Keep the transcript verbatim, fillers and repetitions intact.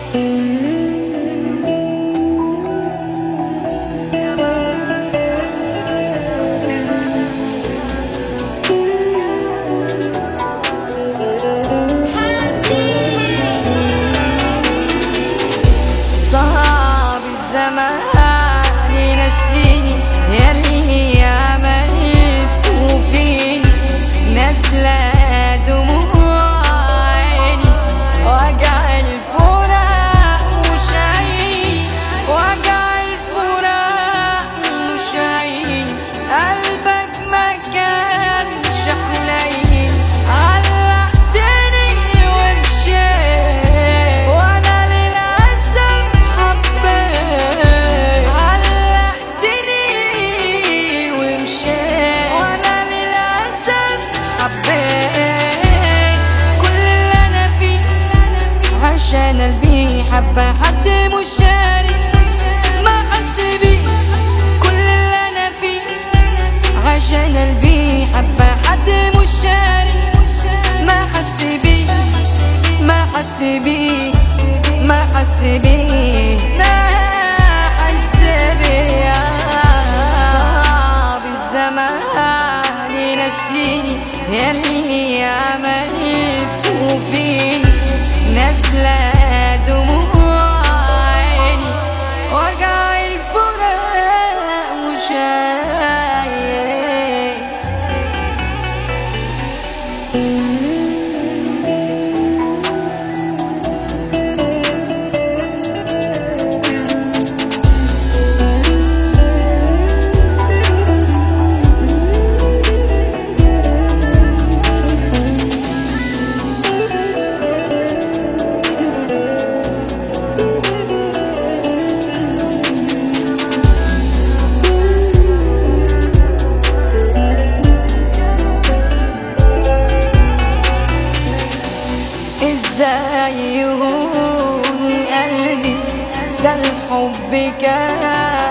صعب الزمان ينسيني ياللي عملته فيني، نازلة دموع عيني وجع الفراق مش عيني، وجع الفراق مش عيني، قلبك ما كانش حنين، علقتني ومشيت وانا للأسف حبيت، علقتني ومشيت وانا للأسف حبيت، كل اللي انا فيه عشان قلبي حبة حد مش شاري ما حس بيه، كل اللي انا فيه عشان قلبي حبة حد مش شاري ما حس بيه، ما حس بيه، ما حس بيه، ما حس بيه. صعب الزمان ينسيني ياللي عملته فيني، نازلة دموع عيني وجع الفراق مش عايز. ازاي يهون قلبي ده الحب كان